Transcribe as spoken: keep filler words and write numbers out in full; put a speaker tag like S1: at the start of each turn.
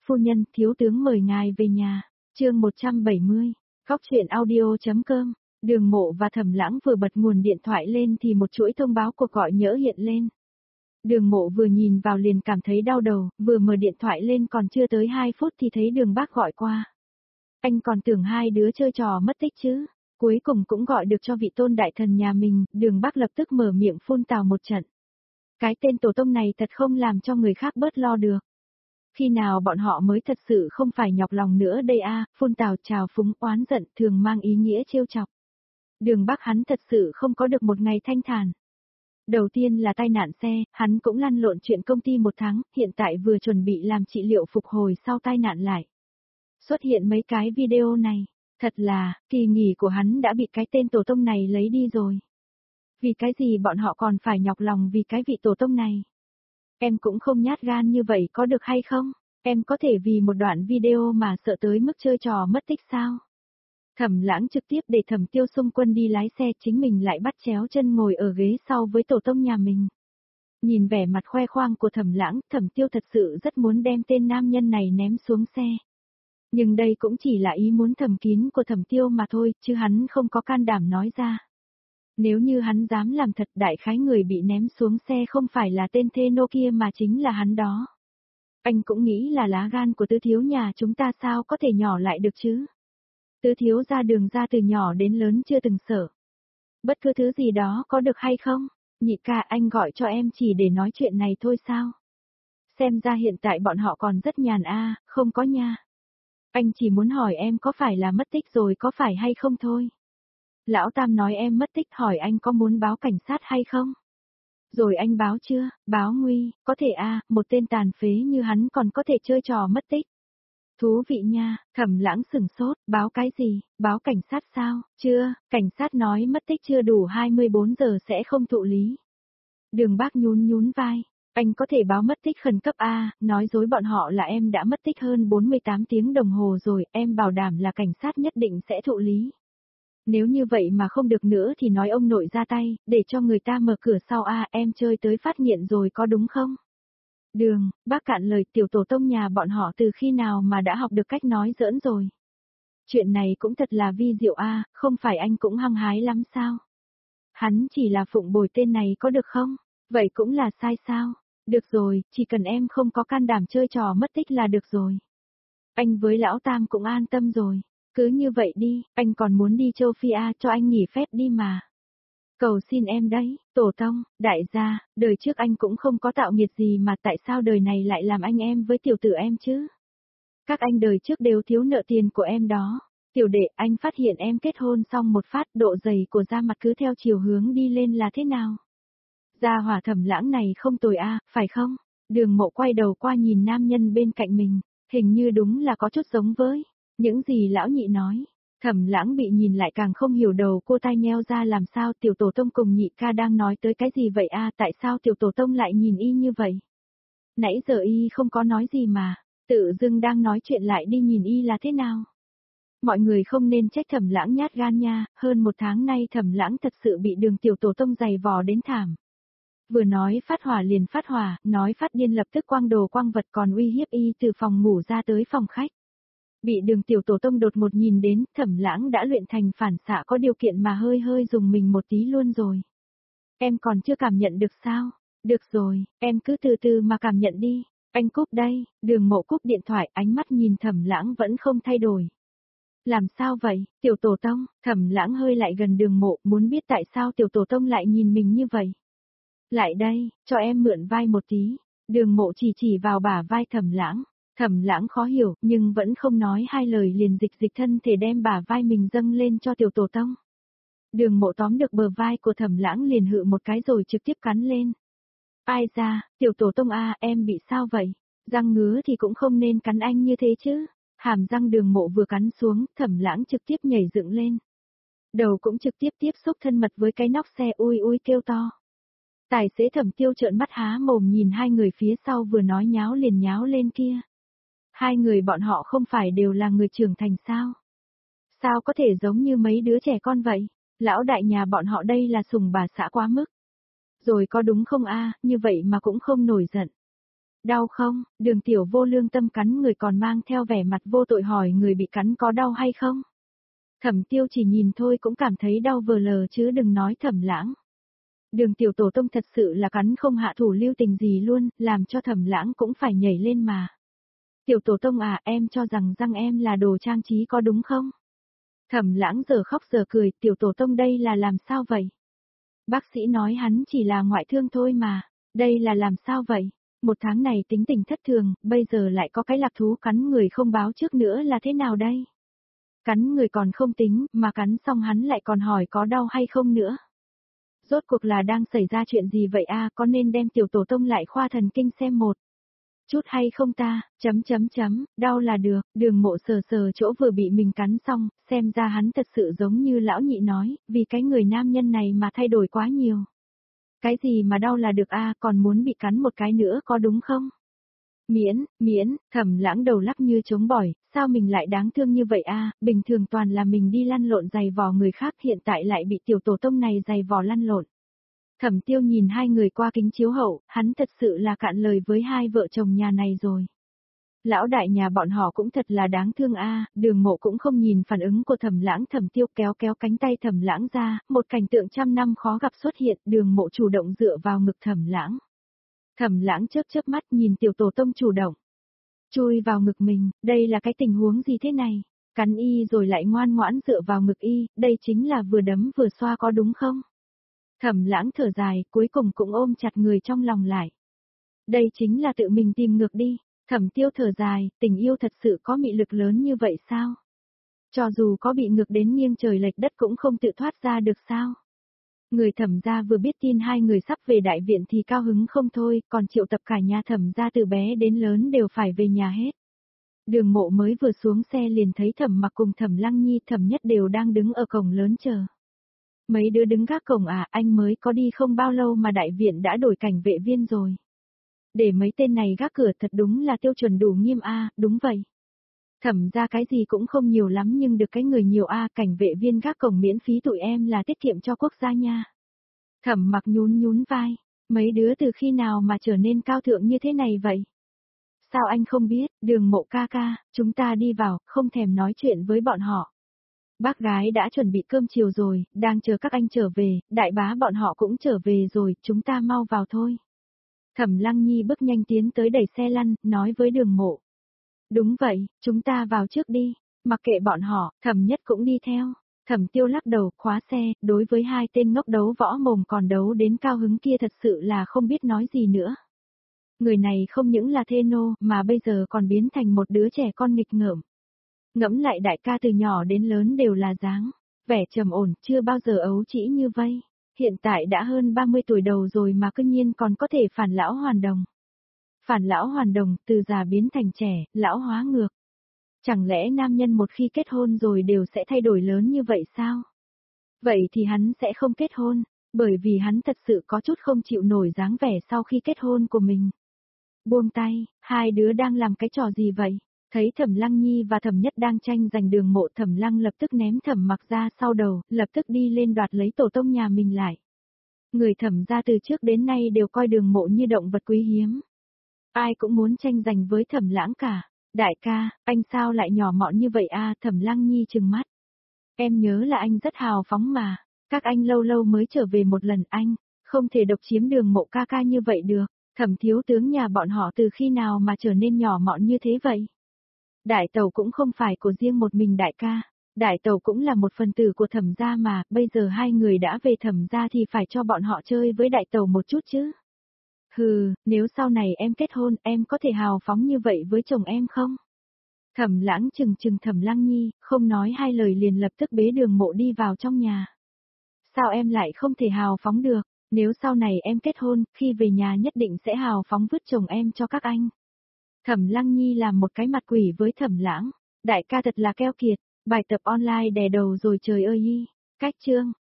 S1: Phu nhân, thiếu tướng mời ngài về nhà. Chương một trăm bảy mươi. Góc truyện audio.com. Đường Mộ và Thẩm Lãng vừa bật nguồn điện thoại lên thì một chuỗi thông báo cuộc gọi nhỡ hiện lên. Đường Mộ vừa nhìn vào liền cảm thấy đau đầu, vừa mở điện thoại lên còn chưa tới hai phút thì thấy Đường Bác gọi qua. Anh còn tưởng hai đứa chơi trò mất tích chứ. Cuối cùng cũng gọi được cho vị tôn đại thần nhà mình, Đường Bác lập tức mở miệng phun tào một trận. Cái tên tổ tông này thật không làm cho người khác bớt lo được. Khi nào bọn họ mới thật sự không phải nhọc lòng nữa đây a, à, phun tào trào phúng oán giận thường mang ý nghĩa trêu chọc. Đường Bác hắn thật sự không có được một ngày thanh thản. Đầu tiên là tai nạn xe, hắn cũng lăn lộn chuyện công ty một tháng, hiện tại vừa chuẩn bị làm trị liệu phục hồi sau tai nạn lại. Xuất hiện mấy cái video này, thật là, kỳ nghỉ của hắn đã bị cái tên tổ tông này lấy đi rồi. Vì cái gì bọn họ còn phải nhọc lòng vì cái vị tổ tông này? Em cũng không nhát gan như vậy có được hay không? Em có thể vì một đoạn video mà sợ tới mức chơi trò mất tích sao? Thẩm Lãng trực tiếp để Thẩm Tiêu xung quân đi lái xe, chính mình lại bắt chéo chân ngồi ở ghế sau với tổ tông nhà mình. Nhìn vẻ mặt khoe khoang của Thẩm Lãng, Thẩm Tiêu thật sự rất muốn đem tên nam nhân này ném xuống xe. Nhưng đây cũng chỉ là ý muốn thầm kín của Thẩm Tiêu mà thôi, chứ hắn không có can đảm nói ra. Nếu như hắn dám làm thật, đại khái người bị ném xuống xe không phải là tên thê nô kia mà chính là hắn đó. Anh cũng nghĩ là lá gan của Tứ thiếu nhà chúng ta sao có thể nhỏ lại được chứ. Tứ thiếu ra Đường ra từ nhỏ đến lớn chưa từng sợ. Bất cứ thứ gì đó có được hay không? Nhị ca, anh gọi cho em chỉ để nói chuyện này thôi sao? Xem ra hiện tại bọn họ còn rất nhàn a, à, không có nha. Anh chỉ muốn hỏi em có phải là mất tích rồi có phải hay không thôi. Lão Tam nói em mất tích, hỏi anh có muốn báo cảnh sát hay không? Rồi anh báo chưa? Báo nguy, có thể a, à, một tên tàn phế như hắn còn có thể chơi trò mất tích. Thú vị nha, Thẩm Lãng sửng sốt, báo cái gì? Báo cảnh sát sao? Chưa, cảnh sát nói mất tích chưa đủ hai mươi bốn giờ sẽ không thụ lý. Đường Bác nhún nhún vai, anh có thể báo mất tích khẩn cấp a, à, nói dối bọn họ là em đã mất tích hơn bốn mươi tám tiếng đồng hồ rồi, em bảo đảm là cảnh sát nhất định sẽ thụ lý. Nếu như vậy mà không được nữa thì nói ông nội ra tay, để cho người ta mở cửa sau a, à, em chơi tới phát nghiện rồi có đúng không? Đường, bác cạn lời, tiểu tổ tông nhà bọn họ từ khi nào mà đã học được cách nói giỡn rồi. Chuyện này cũng thật là vi diệu a, à, không phải anh cũng hăng hái lắm sao? Hắn chỉ là phụng bồi tên này có được không? Vậy cũng là sai sao? Được rồi, chỉ cần em không có can đảm chơi trò mất tích là được rồi. Anh với lão Tam cũng an tâm rồi. Cứ như vậy đi, anh còn muốn đi châu Phi à, cho anh nghỉ phép đi mà. Cầu xin em đấy, tổ tông, đại gia, đời trước anh cũng không có tạo nghiệt gì mà tại sao đời này lại làm anh em với tiểu tử em chứ? Các anh đời trước đều thiếu nợ tiền của em đó. Tiểu đệ, anh phát hiện em kết hôn xong một phát, độ dày của da mặt cứ theo chiều hướng đi lên là thế nào? Gia hỏa Thẩm Lãng này không tồi a, à, phải không? Đường Mộ quay đầu qua nhìn nam nhân bên cạnh mình, hình như đúng là có chút giống với những gì lão nhị nói. Thẩm Lãng bị nhìn lại càng không hiểu, đầu cô tai nheo ra, làm sao tiểu tổ tông cùng nhị ca đang nói tới cái gì vậy a, à, tại sao tiểu tổ tông lại nhìn y như vậy? Nãy giờ y không có nói gì mà, tự dưng đang nói chuyện lại đi nhìn y là thế nào? Mọi người không nên trách Thẩm Lãng nhát gan nha, hơn một tháng nay Thẩm Lãng thật sự bị Đường tiểu tổ tông giày vò đến thảm. Vừa nói phát hỏa liền phát hỏa, nói phát điên lập tức quăng đồ quăng vật, còn uy hiếp y từ phòng ngủ ra tới phòng khách. Bị Đường tiểu tổ tông đột một nhìn đến, Thẩm Lãng đã luyện thành phản xạ có điều kiện mà hơi hơi dùng mình một tí luôn rồi. Em còn chưa cảm nhận được sao? Được rồi, em cứ từ từ mà cảm nhận đi. Anh cúp đây. Đường Mộ cúp điện thoại, ánh mắt nhìn Thẩm Lãng vẫn không thay đổi. Làm sao vậy, tiểu tổ tông? Thẩm Lãng hơi lại gần Đường Mộ, muốn biết tại sao tiểu tổ tông lại nhìn mình như vậy. Lại đây, cho em mượn vai một tí. Đường Mộ chỉ chỉ vào bả vai Thẩm Lãng. Thẩm Lãng khó hiểu, nhưng vẫn không nói hai lời liền dịch dịch thân thể đem bả vai mình dâng lên cho tiểu tổ tông. Đường Mộ tóm được bờ vai của Thẩm Lãng liền hự một cái rồi trực tiếp cắn lên. Ai ra, tiểu tổ tông a, à, em bị sao vậy? Răng ngứa thì cũng không nên cắn anh như thế chứ. Hàm răng Đường Mộ vừa cắn xuống, Thẩm Lãng trực tiếp nhảy dựng lên. Đầu cũng trực tiếp tiếp xúc thân mật với cái nóc xe, ui ui kêu to. Tài xế Thẩm Tiêu trợn mắt há mồm nhìn hai người phía sau vừa nói nháo liền nháo lên kia. Hai người bọn họ không phải đều là người trưởng thành sao? Sao có thể giống như mấy đứa trẻ con vậy? Lão đại nhà bọn họ đây là sùng bà xã quá mức. Rồi có đúng không a, à, như vậy mà cũng không nổi giận. Đau không? Đường tiểu vô lương tâm cắn người còn mang theo vẻ mặt vô tội hỏi người bị cắn có đau hay không? Thẩm tiêu chỉ nhìn thôi cũng cảm thấy đau vờ lờ chứ đừng nói Thẩm Lãng. Đường tiểu tổ tông thật sự là cắn không hạ thủ lưu tình gì luôn, làm cho Thẩm Lãng cũng phải nhảy lên mà. Tiểu tổ tông à, em cho rằng răng em là đồ trang trí có đúng không? Thẩm Lãng giờ khóc giờ cười, tiểu tổ tông đây là làm sao vậy? Bác sĩ nói hắn chỉ là ngoại thương thôi mà, đây là làm sao vậy? Một tháng này tính tình thất thường, bây giờ lại có cái lạc thú cắn người không báo trước nữa là thế nào đây? Cắn người còn không tính, mà cắn xong hắn lại còn hỏi có đau hay không nữa. Rốt cuộc là đang xảy ra chuyện gì vậy a, có nên đem tiểu tổ tông lại khoa thần kinh xem một chút hay không ta, chấm chấm chấm, đau là được, Đường Mộ sờ sờ chỗ vừa bị mình cắn xong, xem ra hắn thật sự giống như lão nhị nói, vì cái người nam nhân này mà thay đổi quá nhiều. Cái gì mà đau là được a, còn muốn bị cắn một cái nữa có đúng không? Miễn, miễn, Thẩm Lãng đầu lắc như trống bỏi, sao mình lại đáng thương như vậy a, bình thường toàn là mình đi lăn lộn giày vò người khác hiện tại lại bị tiểu tổ tông này giày vò lăn lộn. Thẩm Tiêu nhìn hai người qua kính chiếu hậu, hắn thật sự là cạn lời với hai vợ chồng nhà này rồi. Lão đại nhà bọn họ cũng thật là đáng thương a, Đường Mộ cũng không nhìn phản ứng của Thẩm Lãng, Thẩm Tiêu kéo kéo cánh tay Thẩm Lãng ra, một cảnh tượng trăm năm khó gặp xuất hiện, Đường Mộ chủ động dựa vào ngực Thẩm Lãng. Thẩm Lãng chớp chớp mắt nhìn tiểu tổ tông chủ động. Chui vào ngực mình, đây là cái tình huống gì thế này? Cắn y rồi lại ngoan ngoãn dựa vào ngực y, đây chính là vừa đấm vừa xoa có đúng không? Thẩm Lãng thở dài, cuối cùng cũng ôm chặt người trong lòng lại. Đây chính là tự mình tìm ngược đi. Thẩm Tiêu thở dài, tình yêu thật sự có mị lực lớn như vậy sao? Cho dù có bị ngược đến nghiêng trời lệch đất cũng không tự thoát ra được sao? Người Thẩm gia vừa biết tin hai người sắp về đại viện thì cao hứng không thôi, còn triệu tập cả nhà Thẩm gia từ bé đến lớn đều phải về nhà hết. Đường Mộ mới vừa xuống xe liền thấy Thẩm Mặc cùng Thẩm Lăng Nhi, Thẩm Nhất đều đang đứng ở cổng lớn chờ. Mấy đứa đứng gác cổng à, anh mới có đi không bao lâu mà đại viện đã đổi cảnh vệ viên rồi. Để mấy tên này gác cửa thật đúng là tiêu chuẩn đủ nghiêm a, đúng vậy. Thẩm ra cái gì cũng không nhiều lắm nhưng được cái người nhiều a, cảnh vệ viên gác cổng miễn phí tụi em là tiết kiệm cho quốc gia nha. Thẩm Mặc nhún nhún vai, mấy đứa từ khi nào mà trở nên cao thượng như thế này vậy? Sao anh không biết, Đường Mộ ca ca, chúng ta đi vào, không thèm nói chuyện với bọn họ. Bác gái đã chuẩn bị cơm chiều rồi, đang chờ các anh trở về, đại bá bọn họ cũng trở về rồi, chúng ta mau vào thôi. Thẩm Lăng Nhi bước nhanh tiến tới đẩy xe lăn, nói với Đường Mộ. Đúng vậy, chúng ta vào trước đi, mặc kệ bọn họ, Thẩm Nhất cũng đi theo. Thẩm Tiêu lắc đầu, khóa xe, đối với hai tên ngốc đấu võ mồm còn đấu đến cao hứng kia thật sự là không biết nói gì nữa. Người này không những là thê nô, mà bây giờ còn biến thành một đứa trẻ con nghịch ngợm. Ngẫm lại đại ca từ nhỏ đến lớn đều là dáng, vẻ trầm ổn, chưa bao giờ ấu trĩ như vây. Hiện tại đã hơn ba mươi tuổi đầu rồi mà cư nhiên còn có thể phản lão hoàn đồng. Phản lão hoàn đồng, từ già biến thành trẻ, lão hóa ngược. Chẳng lẽ nam nhân một khi kết hôn rồi đều sẽ thay đổi lớn như vậy sao? Vậy thì hắn sẽ không kết hôn, bởi vì hắn thật sự có chút không chịu nổi dáng vẻ sau khi kết hôn của mình. Buông tay, hai đứa đang làm cái trò gì vậy? Thấy Thẩm Lăng Nhi và Thẩm Nhất đang tranh giành Đường Mộ, Thẩm Lăng lập tức ném Thẩm Mặc ra sau đầu, lập tức đi lên đoạt lấy tổ tông nhà mình lại. Người Thẩm gia từ trước đến nay đều coi Đường Mộ như động vật quý hiếm. Ai cũng muốn tranh giành với Thẩm Lãng cả. Đại ca, anh sao lại nhỏ mọn như vậy a? Thẩm Lăng Nhi trừng mắt. Em nhớ là anh rất hào phóng mà, các anh lâu lâu mới trở về một lần, anh không thể độc chiếm Đường Mộ ca ca như vậy được. Thẩm thiếu tướng nhà bọn họ từ khi nào mà trở nên nhỏ mọn như thế vậy? Đại tẩu cũng không phải của riêng một mình đại ca, đại tẩu cũng là một phần tử của Thẩm gia mà, bây giờ hai người đã về Thẩm gia thì phải cho bọn họ chơi với đại tẩu một chút chứ. Hừ, nếu sau này em kết hôn, em có thể hào phóng như vậy với chồng em không? Thẩm Lãng chừng chừng Thẩm Lăng Nhi, không nói hai lời liền lập tức bế Đường Mộ đi vào trong nhà. Sao em lại không thể hào phóng được, nếu sau này em kết hôn, khi về nhà nhất định sẽ hào phóng vứt chồng em cho các anh. Thẩm Lăng Nhi làm một cái mặt quỷ với Thẩm Lãng, đại ca thật là keo kiệt, bài tập online đè đầu rồi trời ơi y, cách chương.